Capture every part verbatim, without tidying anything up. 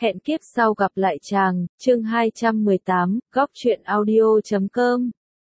Hẹn kiếp sau gặp lại chàng, chương hai trăm mười tám, góc truyện audio chấm com.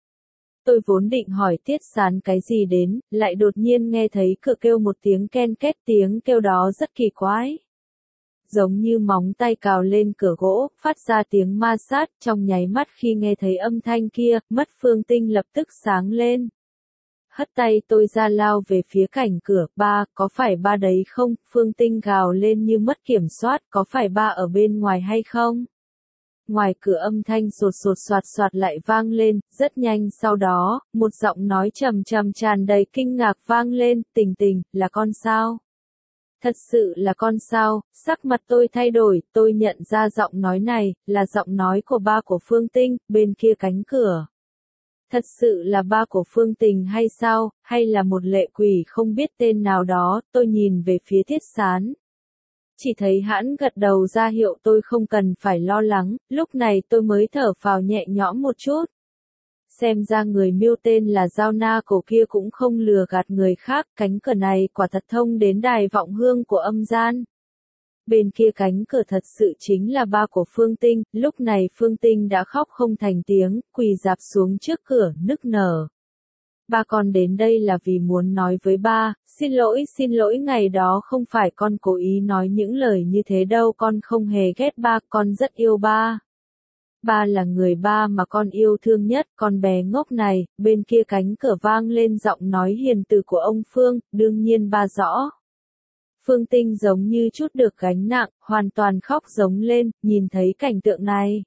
Tôi vốn định hỏi Tiết Sán cái gì đến, lại đột nhiên nghe thấy cửa kêu một tiếng ken két, tiếng kêu đó rất kỳ quái. Giống như móng tay cào lên cửa gỗ, phát ra tiếng ma sát, trong nháy mắt khi nghe thấy âm thanh kia, mắt Phương Tinh lập tức sáng lên. Hất tay tôi ra lao về phía cảnh cửa, ba, có phải ba đấy không? Phương Tinh gào lên như mất kiểm soát, có phải ba ở bên ngoài hay không? Ngoài cửa âm thanh sột sột soạt soạt lại vang lên, rất nhanh sau đó, một giọng nói trầm trầm tràn đầy kinh ngạc vang lên, Tình Tình, là con sao? Thật sự là con sao? Sắc mặt tôi thay đổi, tôi nhận ra giọng nói này, là giọng nói của ba của Phương Tinh, bên kia cánh cửa. Thật sự là ba của Phương Tình hay sao, hay là một lệ quỷ không biết tên nào đó, tôi nhìn về phía Tiết Sán. Chỉ thấy hãn gật đầu ra hiệu tôi không cần phải lo lắng, lúc này tôi mới thở phào nhẹ nhõm một chút. Xem ra người miêu tên là Giao Na cổ kia cũng không lừa gạt người khác, cánh cửa này quả thật thông đến đài vọng hương của âm gian. Bên kia cánh cửa thật sự chính là ba của Phương Tinh, lúc này Phương Tinh đã khóc không thành tiếng, quỳ rạp xuống trước cửa, nức nở. Ba con đến đây là vì muốn nói với ba, xin lỗi xin lỗi ngày đó không phải con cố ý nói những lời như thế đâu, con không hề ghét ba, con rất yêu ba. Ba là người ba mà con yêu thương nhất, con bé ngốc này, bên kia cánh cửa vang lên giọng nói hiền từ của ông Phương, đương nhiên ba rõ. Phương Tinh giống như chút được gánh nặng, hoàn toàn khóc giống lên, nhìn thấy cảnh tượng này.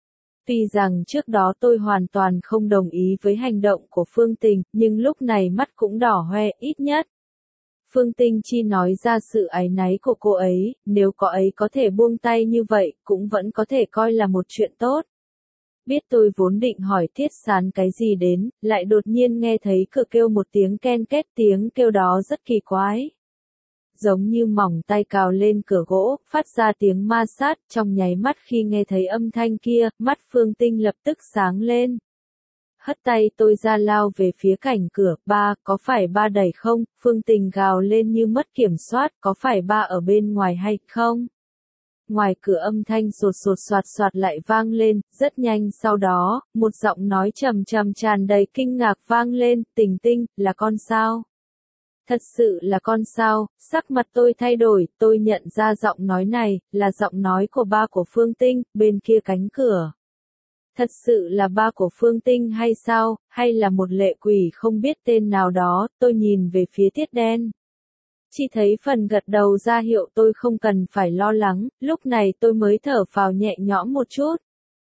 Tuy rằng trước đó tôi hoàn toàn không đồng ý với hành động của Phương Tình, nhưng lúc này mắt cũng đỏ hoe, ít nhất. Phương Tinh chỉ nói ra sự áy náy của cô ấy, nếu có ấy có thể buông tay như vậy, cũng vẫn có thể coi là một chuyện tốt. Biết tôi vốn định hỏi Tiết Sán cái gì đến, lại đột nhiên nghe thấy cửa kêu một tiếng ken két, tiếng kêu đó rất kỳ quái. Giống như mỏng tay cào lên cửa gỗ, phát ra tiếng ma sát, trong nháy mắt khi nghe thấy âm thanh kia, mắt Phương Tinh lập tức sáng lên. Hất tay tôi ra lao về phía cảnh cửa, ba, có phải ba đẩy không? Phương Tình gào lên như mất kiểm soát, có phải ba ở bên ngoài hay không? Ngoài cửa âm thanh sột sột soạt soạt lại vang lên, rất nhanh sau đó, một giọng nói trầm trầm tràn đầy kinh ngạc vang lên, Tình Tinh, là con sao? Thật sự là con sao? Sắc mặt tôi thay đổi, tôi nhận ra giọng nói này, là giọng nói của ba của Phương Tinh, bên kia cánh cửa. Thật sự là ba của Phương Tinh hay sao, hay là một lệ quỷ không biết tên nào đó, tôi nhìn về phía Tiết Đen. Chỉ thấy phần gật đầu ra hiệu tôi không cần phải lo lắng, lúc này tôi mới thở phào nhẹ nhõm một chút.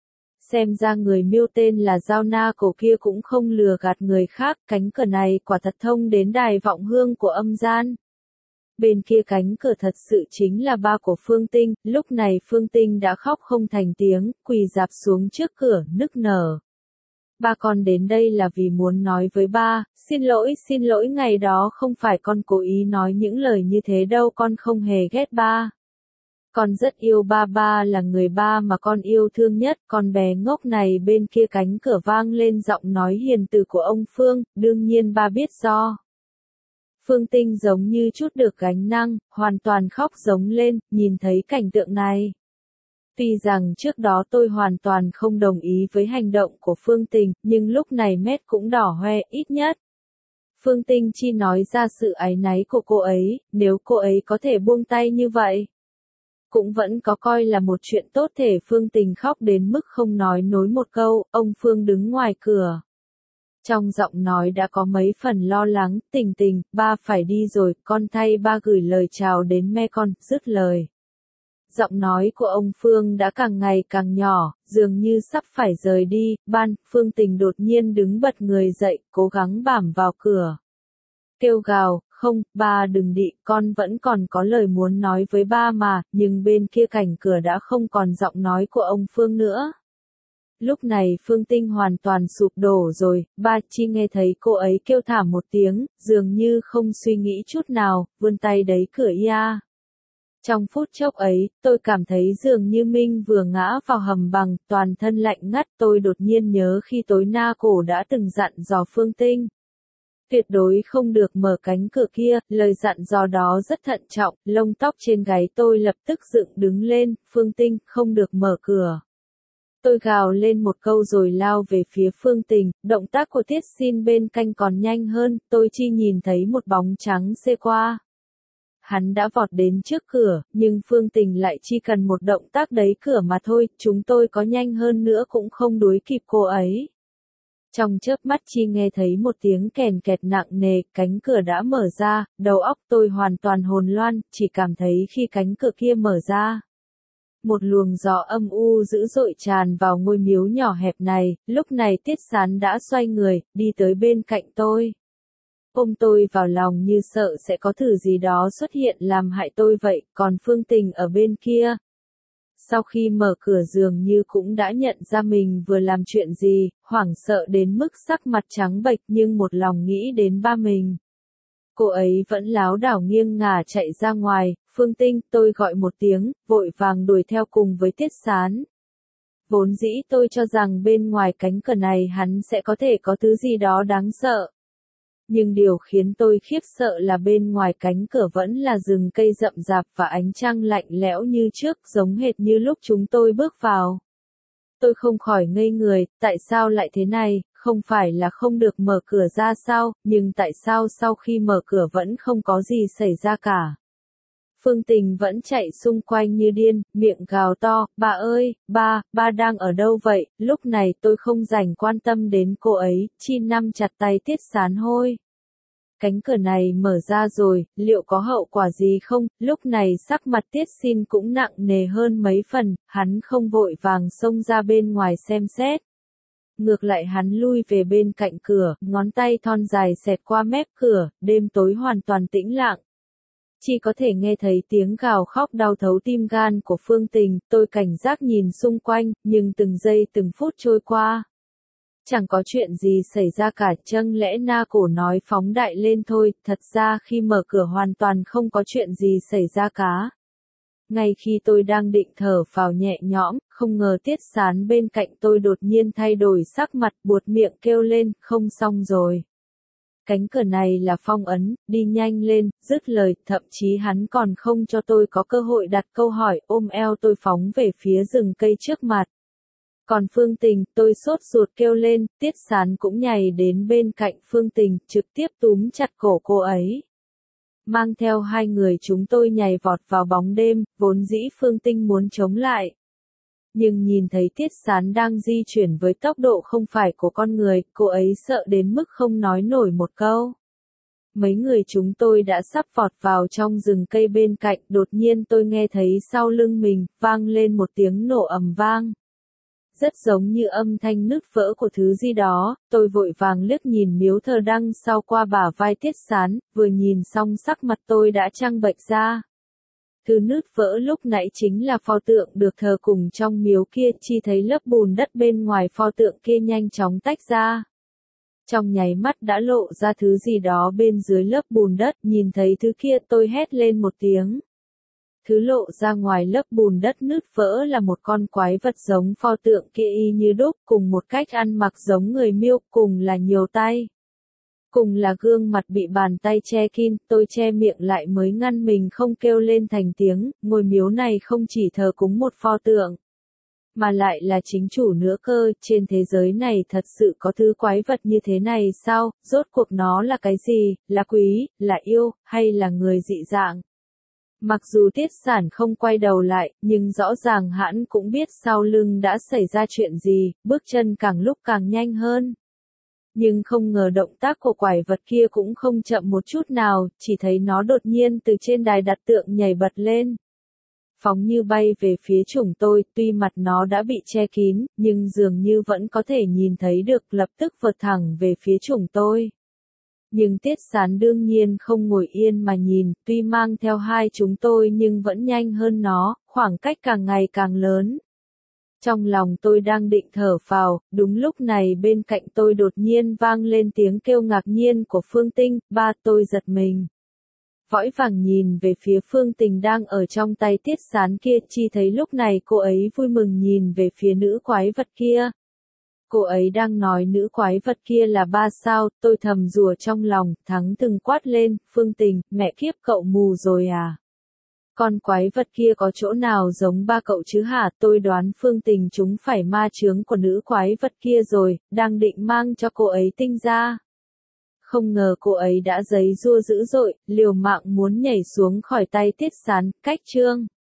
Xem ra người miêu tên là Giao Na cổ kia cũng không lừa gạt người khác, cánh cửa này quả thật thông đến đài vọng hương của âm gian. Bên kia cánh cửa thật sự chính là ba của Phương Tinh, lúc này Phương Tinh đã khóc không thành tiếng, quỳ rạp xuống trước cửa, nức nở. Ba con đến đây là vì muốn nói với ba, xin lỗi xin lỗi ngày đó không phải con cố ý nói những lời như thế đâu, con không hề ghét ba. Con rất yêu ba, ba là người ba mà con yêu thương nhất, con bé ngốc này bên kia cánh cửa vang lên giọng nói hiền từ của ông Phương, đương nhiên ba biết do. Phương Tinh giống như chút được gánh nặng, hoàn toàn khóc giống lên, nhìn thấy cảnh tượng này. Tuy rằng trước đó tôi hoàn toàn không đồng ý với hành động của Phương Tình, nhưng lúc này mét cũng đỏ hoe, ít nhất. Phương Tinh chỉ nói ra sự áy náy của cô ấy, nếu cô ấy có thể buông tay như vậy. Cũng vẫn có coi là một chuyện tốt, thể Phương Tình khóc đến mức không nói nối một câu, ông Phương đứng ngoài cửa. Trong giọng nói đã có mấy phần lo lắng, Tình Tình, ba phải đi rồi, con thay ba gửi lời chào đến mẹ con, dứt lời. Giọng nói của ông Phương đã càng ngày càng nhỏ, dường như sắp phải rời đi, ban, Phương Tình đột nhiên đứng bật người dậy, cố gắng bảm vào cửa. Kêu gào, không, ba đừng đi, con vẫn còn có lời muốn nói với ba mà, nhưng bên kia cảnh cửa đã không còn giọng nói của ông Phương nữa. Lúc này Phương Tinh hoàn toàn sụp đổ rồi, ba chỉ nghe thấy cô ấy kêu thảm một tiếng, dường như không suy nghĩ chút nào, vươn tay đẩy cửa ia. Trong phút chốc ấy, tôi cảm thấy dường như Minh vừa ngã vào hầm bằng, toàn thân lạnh ngắt, tôi đột nhiên nhớ khi tối na cổ đã từng dặn dò Phương Tinh. Tuyệt đối không được mở cánh cửa kia, lời dặn dò đó rất thận trọng, lông tóc trên gáy tôi lập tức dựng đứng lên, Phương Tinh, không được mở cửa. Tôi gào lên một câu rồi lao về phía Phương Tình, động tác của Tiết Xin bên cạnh còn nhanh hơn, tôi chỉ nhìn thấy một bóng trắng xê qua. Hắn đã vọt đến trước cửa, nhưng Phương Tình lại chỉ cần một động tác đẩy cửa mà thôi, chúng tôi có nhanh hơn nữa cũng không đuổi kịp cô ấy. Trong chớp mắt chi nghe thấy một tiếng kèn kẹt nặng nề, cánh cửa đã mở ra, đầu óc tôi hoàn toàn hồn loan, chỉ cảm thấy khi cánh cửa kia mở ra. Một luồng gió âm u dữ dội tràn vào ngôi miếu nhỏ hẹp này, lúc này Tiết Sán đã xoay người, đi tới bên cạnh tôi. Ôm tôi vào lòng như sợ sẽ có thứ gì đó xuất hiện làm hại tôi vậy, còn Phương Tình ở bên kia. Sau khi mở cửa dường như cũng đã nhận ra mình vừa làm chuyện gì, hoảng sợ đến mức sắc mặt trắng bệch nhưng một lòng nghĩ đến ba mình. Cô ấy vẫn láo đảo nghiêng ngả chạy ra ngoài, Phương Tinh, tôi gọi một tiếng, vội vàng đuổi theo cùng với Tiết Sán. Vốn dĩ tôi cho rằng bên ngoài cánh cửa này hắn sẽ có thể có thứ gì đó đáng sợ. Nhưng điều khiến tôi khiếp sợ là bên ngoài cánh cửa vẫn là rừng cây rậm rạp và ánh trăng lạnh lẽo như trước, giống hệt như lúc chúng tôi bước vào. Tôi không khỏi ngây người, tại sao lại thế này, không phải là không được mở cửa ra sao, nhưng tại sao sau khi mở cửa vẫn không có gì xảy ra cả. Phương Tình vẫn chạy xung quanh như điên, miệng gào to, bà ơi, ba, ba đang ở đâu vậy, lúc này tôi không rảnh quan tâm đến cô ấy, chi nắm chặt tay Tiết Sán hôi. Cánh cửa này mở ra rồi, liệu có hậu quả gì không, lúc này sắc mặt Tiết Xin cũng nặng nề hơn mấy phần, hắn không vội vàng xông ra bên ngoài xem xét. Ngược lại hắn lui về bên cạnh cửa, ngón tay thon dài xẹt qua mép cửa, đêm tối hoàn toàn tĩnh lặng. Chỉ có thể nghe thấy tiếng gào khóc đau thấu tim gan của Phương Tình, tôi cảnh giác nhìn xung quanh, nhưng từng giây từng phút trôi qua. Chẳng có chuyện gì xảy ra cả, châng lẽ na cổ nói phóng đại lên thôi, thật ra khi mở cửa hoàn toàn không có chuyện gì xảy ra cả. Ngay khi tôi đang định thở phào nhẹ nhõm, không ngờ Tiết Sán bên cạnh tôi đột nhiên thay đổi sắc mặt, buột miệng kêu lên, không xong rồi. Cánh cửa này là phong ấn, đi nhanh lên, dứt lời, thậm chí hắn còn không cho tôi có cơ hội đặt câu hỏi, ôm eo tôi phóng về phía rừng cây trước mặt. Còn Phương Tình, tôi sốt ruột kêu lên, Tiết Sán cũng nhảy đến bên cạnh Phương Tình, trực tiếp túm chặt cổ cô ấy. Mang theo hai người chúng tôi nhảy vọt vào bóng đêm, vốn dĩ Phương Tinh muốn chống lại. Nhưng nhìn thấy Tiết Sán đang di chuyển với tốc độ không phải của con người, cô ấy sợ đến mức không nói nổi một câu. Mấy người chúng tôi đã sắp vọt vào trong rừng cây bên cạnh, đột nhiên tôi nghe thấy sau lưng mình, vang lên một tiếng nổ ầm vang. Rất giống như âm thanh nứt vỡ của thứ gì đó, tôi vội vàng liếc nhìn miếu thờ đăng sau qua bả vai Tiết Sán, vừa nhìn xong sắc mặt tôi đã trắng bệch ra. Thứ nứt vỡ lúc nãy chính là pho tượng được thờ cùng trong miếu kia, chỉ thấy lớp bùn đất bên ngoài pho tượng kia nhanh chóng tách ra. Trong nháy mắt đã lộ ra thứ gì đó bên dưới lớp bùn đất, nhìn thấy thứ kia tôi hét lên một tiếng. Thứ lộ ra ngoài lớp bùn đất nứt vỡ là một con quái vật giống pho tượng kia y như đúc, cùng một cách ăn mặc giống người miêu, cùng là nhiều tay. Cùng là gương mặt bị bàn tay che kín, tôi che miệng lại mới ngăn mình không kêu lên thành tiếng, ngôi miếu này không chỉ thờ cúng một pho tượng, mà lại là chính chủ nữa cơ, trên thế giới này thật sự có thứ quái vật như thế này sao, rốt cuộc nó là cái gì, là quý, là yêu, hay là người dị dạng. Mặc dù Tiết Sản không quay đầu lại, nhưng rõ ràng hắn cũng biết sau lưng đã xảy ra chuyện gì, bước chân càng lúc càng nhanh hơn. Nhưng không ngờ động tác của quái vật kia cũng không chậm một chút nào, chỉ thấy nó đột nhiên từ trên đài đặt tượng nhảy bật lên. Phóng như bay về phía chúng tôi, tuy mặt nó đã bị che kín, nhưng dường như vẫn có thể nhìn thấy được, lập tức vọt thẳng về phía chúng tôi. Nhưng Tiết Sán đương nhiên không ngồi yên mà nhìn, tuy mang theo hai chúng tôi nhưng vẫn nhanh hơn nó, khoảng cách càng ngày càng lớn. Trong lòng tôi đang định thở phào, đúng lúc này bên cạnh tôi đột nhiên vang lên tiếng kêu ngạc nhiên của Phương Tinh, ba tôi giật mình. Või vàng nhìn về phía Phương Tình đang ở trong tay Tiết Sán kia, chỉ thấy lúc này cô ấy vui mừng nhìn về phía nữ quái vật kia. Cô ấy đang nói nữ quái vật kia là ba sao, tôi thầm rủa trong lòng, Thắng từng quát lên, Phương Tình, mẹ kiếp cậu mù rồi à? Con quái vật kia có chỗ nào giống ba cậu chứ hả? Tôi đoán Phương Tình chúng phải ma chướng của nữ quái vật kia rồi, đang định mang cho cô ấy tinh ra. Không ngờ cô ấy đã giấy giụa dữ dội, liều mạng muốn nhảy xuống khỏi tay Tiết Sán, cách chương.